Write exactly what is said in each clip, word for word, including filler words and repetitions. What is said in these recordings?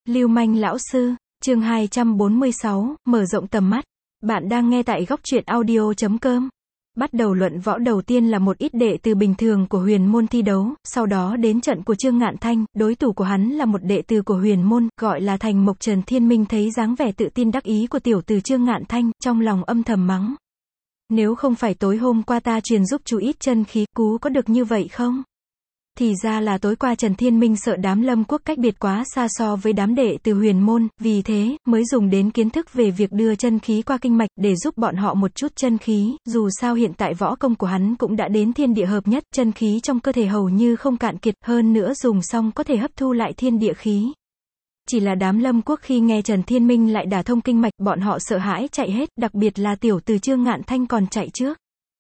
Lưu manh lão sư, chương hai trăm bốn mươi sáu, mở rộng tầm mắt. Bạn đang nghe tại góc truyện audio chấm com. Bắt đầu luận võ đầu tiên là một ít đệ tử bình thường của huyền môn thi đấu, sau đó đến trận của Trương Ngạn Thanh, đối thủ của hắn là một đệ tử của huyền môn, gọi là Thành Mộc Trần Thiên Minh thấy dáng vẻ tự tin đắc ý của tiểu tử Trương Ngạn Thanh, trong lòng âm thầm mắng. Nếu không phải tối hôm qua ta truyền giúp chú ít chân khí, cú có được như vậy không? Thì ra là tối qua Trần Thiên Minh sợ đám Lâm Quốc cách biệt quá xa so với đám đệ từ huyền môn, vì thế, mới dùng đến kiến thức về việc đưa chân khí qua kinh mạch, để giúp bọn họ một chút chân khí, dù sao hiện tại võ công của hắn cũng đã đến thiên địa hợp nhất, chân khí trong cơ thể hầu như không cạn kiệt, hơn nữa dùng xong có thể hấp thu lại thiên địa khí. Chỉ là đám Lâm Quốc khi nghe Trần Thiên Minh lại đả thông kinh mạch, bọn họ sợ hãi chạy hết, đặc biệt là tiểu tử Trương Ngạn Thanh còn chạy trước.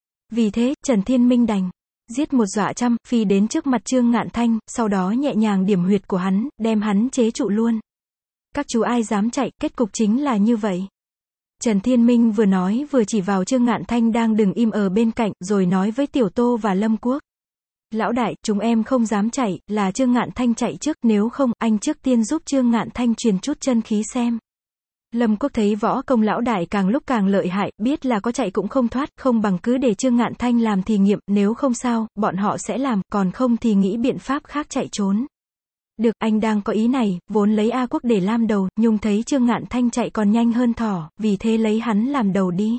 Vì thế, Trần Thiên Minh đành giết một dọa trăm, phi đến trước mặt Trương Ngạn Thanh, sau đó nhẹ nhàng điểm huyệt của hắn, đem hắn chế trụ luôn. Các chú ai dám chạy, kết cục chính là như vậy. Trần Thiên Minh vừa nói vừa chỉ vào Trương Ngạn Thanh đang đứng im ở bên cạnh, rồi nói với Tiểu Tô và Lâm Quốc. Lão đại, chúng em không dám chạy, là Trương Ngạn Thanh chạy trước, nếu không, anh trước tiên giúp Trương Ngạn Thanh truyền chút chân khí xem. Lâm Quốc thấy võ công lão đại càng lúc càng lợi hại, biết là có chạy cũng không thoát, không bằng cứ để Trương Ngạn Thanh làm thí nghiệm, nếu không sao, bọn họ sẽ làm, còn không thì nghĩ biện pháp khác chạy trốn. Được, anh đang có ý này, vốn lấy A Quốc để làm đầu, nhưng thấy Trương Ngạn Thanh chạy còn nhanh hơn thỏ, vì thế lấy hắn làm đầu đi.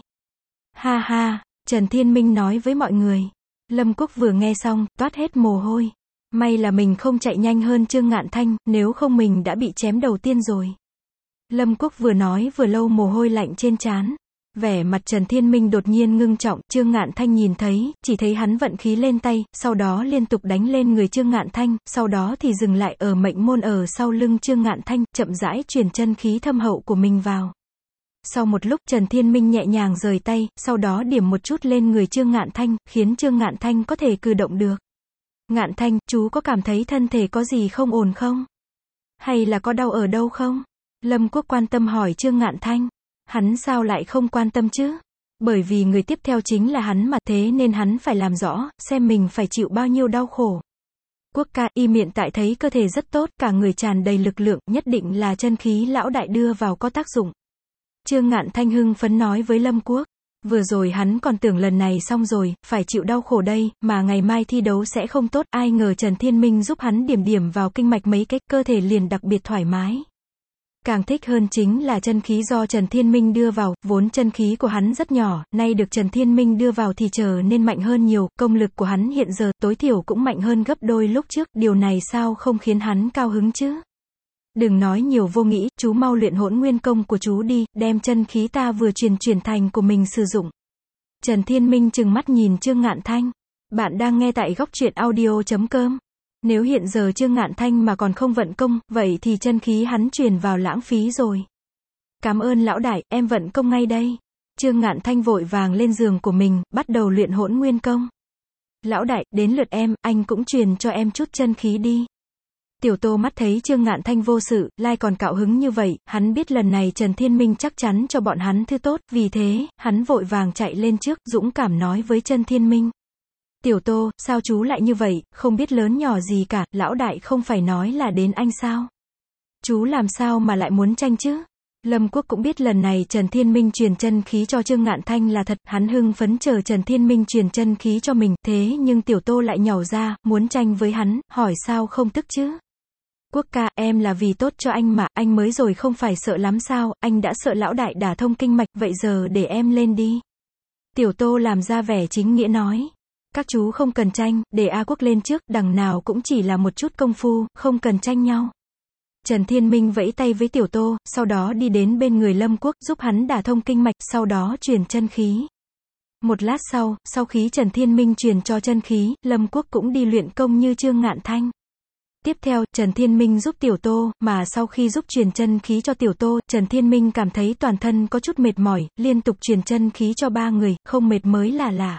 Ha ha, Trần Thiên Minh nói với mọi người. Lâm Quốc vừa nghe xong, toát hết mồ hôi. May là mình không chạy nhanh hơn Trương Ngạn Thanh, nếu không mình đã bị chém đầu tiên rồi. Lâm Quốc vừa nói vừa lau mồ hôi lạnh trên trán. Vẻ mặt Trần Thiên Minh đột nhiên ngưng trọng, Trương Ngạn Thanh nhìn thấy, chỉ thấy hắn vận khí lên tay, sau đó liên tục đánh lên người Trương Ngạn Thanh, sau đó thì dừng lại ở mệnh môn ở sau lưng Trương Ngạn Thanh, chậm rãi truyền chân khí thâm hậu của mình vào. Sau một lúc Trần Thiên Minh nhẹ nhàng rời tay, sau đó điểm một chút lên người Trương Ngạn Thanh, khiến Trương Ngạn Thanh có thể cử động được. Ngạn Thanh, chú có cảm thấy thân thể có gì không ổn không? Hay là có đau ở đâu không? Lâm Quốc quan tâm hỏi Trương Ngạn Thanh. Hắn sao lại không quan tâm chứ? Bởi vì người tiếp theo chính là hắn mà, thế nên hắn phải làm rõ, xem mình phải chịu bao nhiêu đau khổ. Quốc ca, im hiện tại thấy cơ thể rất tốt, cả người tràn đầy lực lượng, nhất định là chân khí lão đại đưa vào có tác dụng. Trương Ngạn Thanh hưng phấn nói với Lâm Quốc. Vừa rồi hắn còn tưởng lần này xong rồi, phải chịu đau khổ đây, mà ngày mai thi đấu sẽ không tốt, ai ngờ Trần Thiên Minh giúp hắn điểm điểm vào kinh mạch mấy cái, cơ thể liền đặc biệt thoải mái. Càng thích hơn chính là chân khí do Trần Thiên Minh đưa vào, vốn chân khí của hắn rất nhỏ, nay được Trần Thiên Minh đưa vào thì trở nên mạnh hơn nhiều, công lực của hắn hiện giờ tối thiểu cũng mạnh hơn gấp đôi lúc trước, điều này sao không khiến hắn cao hứng chứ? Đừng nói nhiều vô nghĩ, chú mau luyện hỗn nguyên công của chú đi, đem chân khí ta vừa truyền chuyển thành của mình sử dụng. Trần Thiên Minh trừng mắt nhìn Trương Ngạn Thanh. Bạn đang nghe tại góc truyện audio chấm com. Nếu hiện giờ Trương Ngạn Thanh mà còn không vận công, vậy thì chân khí hắn truyền vào lãng phí rồi. Cảm ơn lão đại, em vận công ngay đây. Trương Ngạn Thanh vội vàng lên giường của mình, bắt đầu luyện hỗn nguyên công. Lão đại, đến lượt em, anh cũng truyền cho em chút chân khí đi. Tiểu Tô mắt thấy Trương Ngạn Thanh vô sự, lai còn cạo hứng như vậy, hắn biết lần này Trần Thiên Minh chắc chắn cho bọn hắn thứ tốt, vì thế, hắn vội vàng chạy lên trước, dũng cảm nói với Trần Thiên Minh. Tiểu Tô, sao chú lại như vậy, không biết lớn nhỏ gì cả, lão đại không phải nói là đến anh sao? Chú làm sao mà lại muốn tranh chứ? Lâm Quốc cũng biết lần này Trần Thiên Minh truyền chân khí cho Trương Ngạn Thanh là thật, hắn hưng phấn chờ Trần Thiên Minh truyền chân khí cho mình, thế nhưng Tiểu Tô lại nhàu ra, muốn tranh với hắn, hỏi sao không tức chứ? Quốc ca, em là vì tốt cho anh mà, anh mới rồi không phải sợ lắm sao, anh đã sợ lão đại đả thông kinh mạch, vậy giờ để em lên đi. Tiểu Tô làm ra vẻ chính nghĩa nói. Các chú không cần tranh, để A Quốc lên trước, đằng nào cũng chỉ là một chút công phu, không cần tranh nhau. Trần Thiên Minh vẫy tay với Tiểu Tô, sau đó đi đến bên người Lâm Quốc, giúp hắn đả thông kinh mạch, sau đó truyền chân khí. Một lát sau, sau khi Trần Thiên Minh truyền cho chân khí, Lâm Quốc cũng đi luyện công như Trương Ngạn Thanh. Tiếp theo, Trần Thiên Minh giúp Tiểu Tô, mà sau khi giúp truyền chân khí cho Tiểu Tô, Trần Thiên Minh cảm thấy toàn thân có chút mệt mỏi, liên tục truyền chân khí cho ba người, không mệt mới là lạ.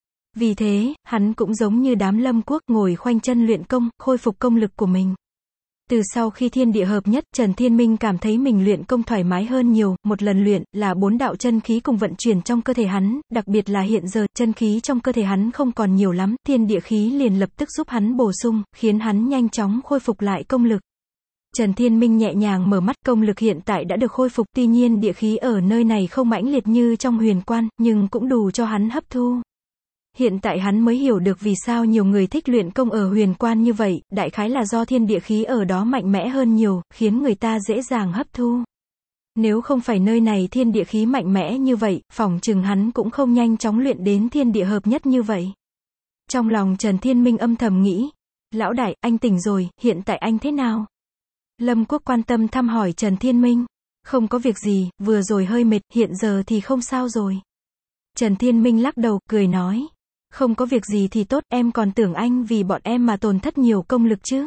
Vì thế, hắn cũng giống như đám Lâm Quốc ngồi khoanh chân luyện công, khôi phục công lực của mình. Từ sau khi thiên địa hợp nhất, Trần Thiên Minh cảm thấy mình luyện công thoải mái hơn nhiều, một lần luyện, là bốn đạo chân khí cùng vận chuyển trong cơ thể hắn, đặc biệt là hiện giờ, chân khí trong cơ thể hắn không còn nhiều lắm, thiên địa khí liền lập tức giúp hắn bổ sung, khiến hắn nhanh chóng khôi phục lại công lực. Trần Thiên Minh nhẹ nhàng mở mắt, công lực hiện tại đã được khôi phục, tuy nhiên địa khí ở nơi này không mãnh liệt như trong huyền quan, nhưng cũng đủ cho hắn hấp thu. Hiện tại hắn mới hiểu được vì sao nhiều người thích luyện công ở huyền quan như vậy, đại khái là do thiên địa khí ở đó mạnh mẽ hơn nhiều, khiến người ta dễ dàng hấp thu. Nếu không phải nơi này thiên địa khí mạnh mẽ như vậy, phỏng chừng hắn cũng không nhanh chóng luyện đến thiên địa hợp nhất như vậy. Trong lòng Trần Thiên Minh âm thầm nghĩ, lão đại, anh tỉnh rồi, hiện tại anh thế nào? Lâm Quốc quan tâm thăm hỏi Trần Thiên Minh. Không có việc gì, vừa rồi hơi mệt, hiện giờ thì không sao rồi. Trần Thiên Minh lắc đầu, cười nói. Không có việc gì thì tốt, em còn tưởng anh vì bọn em mà tổn thất nhiều công lực chứ.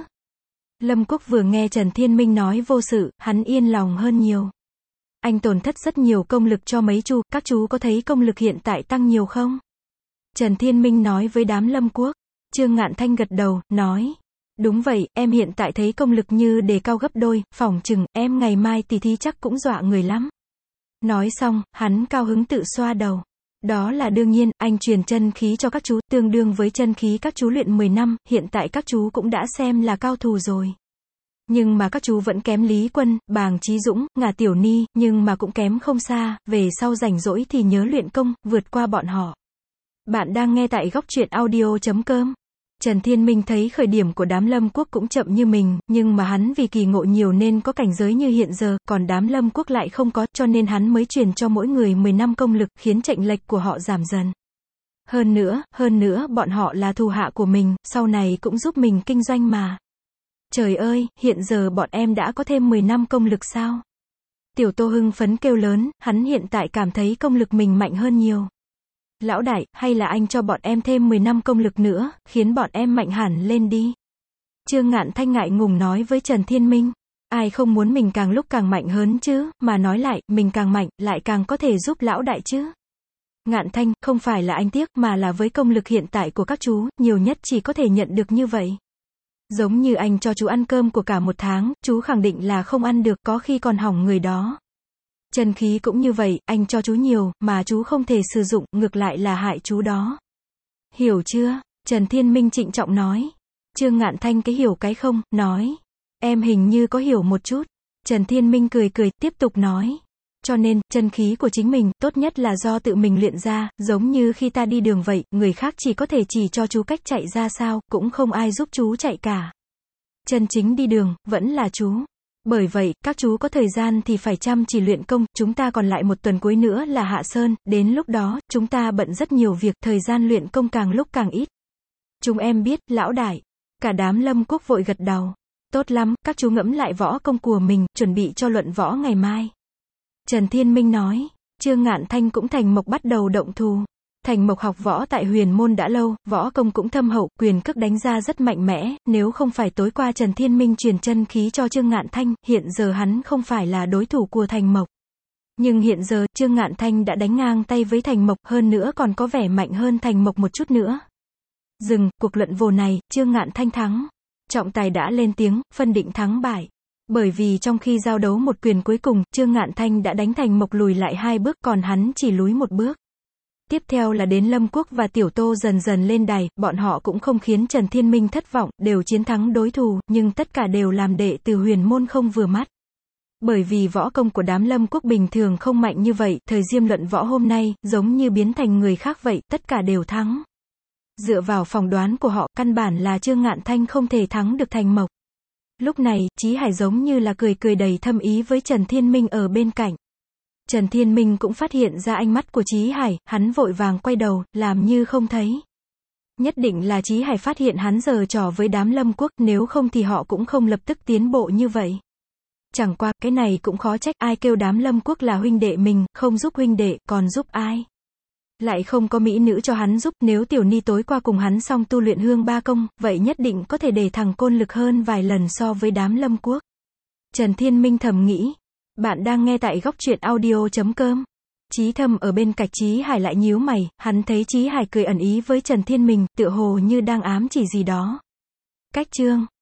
Lâm Quốc vừa nghe Trần Thiên Minh nói vô sự, hắn yên lòng hơn nhiều. Anh tổn thất rất nhiều công lực cho mấy chú, các chú có thấy công lực hiện tại tăng nhiều không? Trần Thiên Minh nói với đám Lâm Quốc. Trương Ngạn Thanh gật đầu, nói. Đúng vậy, em hiện tại thấy công lực như đề cao gấp đôi, phỏng chừng, em ngày mai tỉ thí chắc cũng dọa người lắm. Nói xong, hắn cao hứng tự xoa đầu. Đó là đương nhiên, anh truyền chân khí cho các chú, tương đương với chân khí các chú luyện mười năm, hiện tại các chú cũng đã xem là cao thủ rồi. Nhưng mà các chú vẫn kém Lý Quân, Bàng Chí Dũng, Ngà Tiểu Ni, nhưng mà cũng kém không xa, về sau rảnh rỗi thì nhớ luyện công, vượt qua bọn họ. Bạn đang nghe tại góc truyện audio chấm com. Trần Thiên Minh thấy khởi điểm của đám Lâm Quốc cũng chậm như mình, nhưng mà hắn vì kỳ ngộ nhiều nên có cảnh giới như hiện giờ, còn đám Lâm Quốc lại không có, cho nên hắn mới truyền cho mỗi người mười năm công lực, khiến chênh lệch của họ giảm dần. Hơn nữa, hơn nữa, bọn họ là thù hạ của mình, sau này cũng giúp mình kinh doanh mà. Trời ơi, hiện giờ bọn em đã có thêm mười năm công lực sao? Tiểu Tô hưng phấn kêu lớn, hắn hiện tại cảm thấy công lực mình mạnh hơn nhiều. Lão đại, hay là anh cho bọn em thêm mười năm công lực nữa, khiến bọn em mạnh hẳn lên đi. Trương Ngạn Thanh ngại ngùng nói với Trần Thiên Minh. Ai không muốn mình càng lúc càng mạnh hơn chứ, mà nói lại, mình càng mạnh, lại càng có thể giúp lão đại chứ. Ngạn Thanh, không phải là anh tiếc, mà là với công lực hiện tại của các chú, nhiều nhất chỉ có thể nhận được như vậy. Giống như anh cho chú ăn cơm của cả một tháng, chú khẳng định là không ăn được, có khi còn hỏng người đó. Chân khí cũng như vậy, anh cho chú nhiều, mà chú không thể sử dụng, ngược lại là hại chú đó. Hiểu chưa? Trần Thiên Minh trịnh trọng nói. Trương Ngạn Thanh cái hiểu cái không, nói. Em hình như có hiểu một chút. Trần Thiên Minh cười cười, tiếp tục nói. Cho nên, chân khí của chính mình, tốt nhất là do tự mình luyện ra, giống như khi ta đi đường vậy, người khác chỉ có thể chỉ cho chú cách chạy ra sao, cũng không ai giúp chú chạy cả. Chân chính đi đường, vẫn là chú. Bởi vậy, các chú có thời gian thì phải chăm chỉ luyện công, chúng ta còn lại một tuần cuối nữa là hạ sơn, đến lúc đó, chúng ta bận rất nhiều việc, thời gian luyện công càng lúc càng ít. Chúng em biết, lão đại. Cả đám Lâm Quốc vội gật đầu. Tốt lắm, các chú ngẫm lại võ công của mình, chuẩn bị cho luận võ ngày mai. Trần Thiên Minh nói. Trương Ngạn Thanh cũng thành mộc bắt đầu động thù. Thành Mộc học võ tại huyền môn đã lâu, võ công cũng thâm hậu, quyền cước đánh ra rất mạnh mẽ, nếu không phải tối qua Trần Thiên Minh truyền chân khí cho Trương Ngạn Thanh, hiện giờ hắn không phải là đối thủ của Thành Mộc. Nhưng hiện giờ, Trương Ngạn Thanh đã đánh ngang tay với Thành Mộc, hơn nữa còn có vẻ mạnh hơn Thành Mộc một chút nữa. Dừng, cuộc luận vồ này, Trương Ngạn Thanh thắng. Trọng tài đã lên tiếng, phân định thắng bại. Bởi vì trong khi giao đấu một quyền cuối cùng, Trương Ngạn Thanh đã đánh Thành Mộc lùi lại hai bước, còn hắn chỉ lùi một bước. Tiếp theo là đến Lâm Quốc và Tiểu Tô dần dần lên đài, bọn họ cũng không khiến Trần Thiên Minh thất vọng, đều chiến thắng đối thủ, nhưng tất cả đều làm đệ tử huyền môn không vừa mắt. Bởi vì võ công của đám Lâm Quốc bình thường không mạnh như vậy, thời diêm luận võ hôm nay, giống như biến thành người khác vậy, tất cả đều thắng. Dựa vào phỏng đoán của họ, căn bản là Trương Ngạn Thanh không thể thắng được Thành Mộc. Lúc này, Chí Hải giống như là cười cười đầy thâm ý với Trần Thiên Minh ở bên cạnh. Trần Thiên Minh cũng phát hiện ra ánh mắt của Chí Hải, hắn vội vàng quay đầu, làm như không thấy. Nhất định là Chí Hải phát hiện hắn giở trò với đám Lâm Quốc, nếu không thì họ cũng không lập tức tiến bộ như vậy. Chẳng qua, cái này cũng khó trách, ai kêu đám Lâm Quốc là huynh đệ mình, không giúp huynh đệ, còn giúp ai? Lại không có mỹ nữ cho hắn giúp, nếu Tiểu Ni tối qua cùng hắn xong tu luyện hương ba công, vậy nhất định có thể để thằng côn lực hơn vài lần so với đám Lâm Quốc. Trần Thiên Minh thầm nghĩ. Bạn đang nghe tại góc truyện audio chấm com. Chí Thâm ở bên cạnh Chí Hải lại nhíu mày, hắn thấy Chí Hải cười ẩn ý với Trần Thiên Minh, tựa hồ như đang ám chỉ gì đó. Cách chương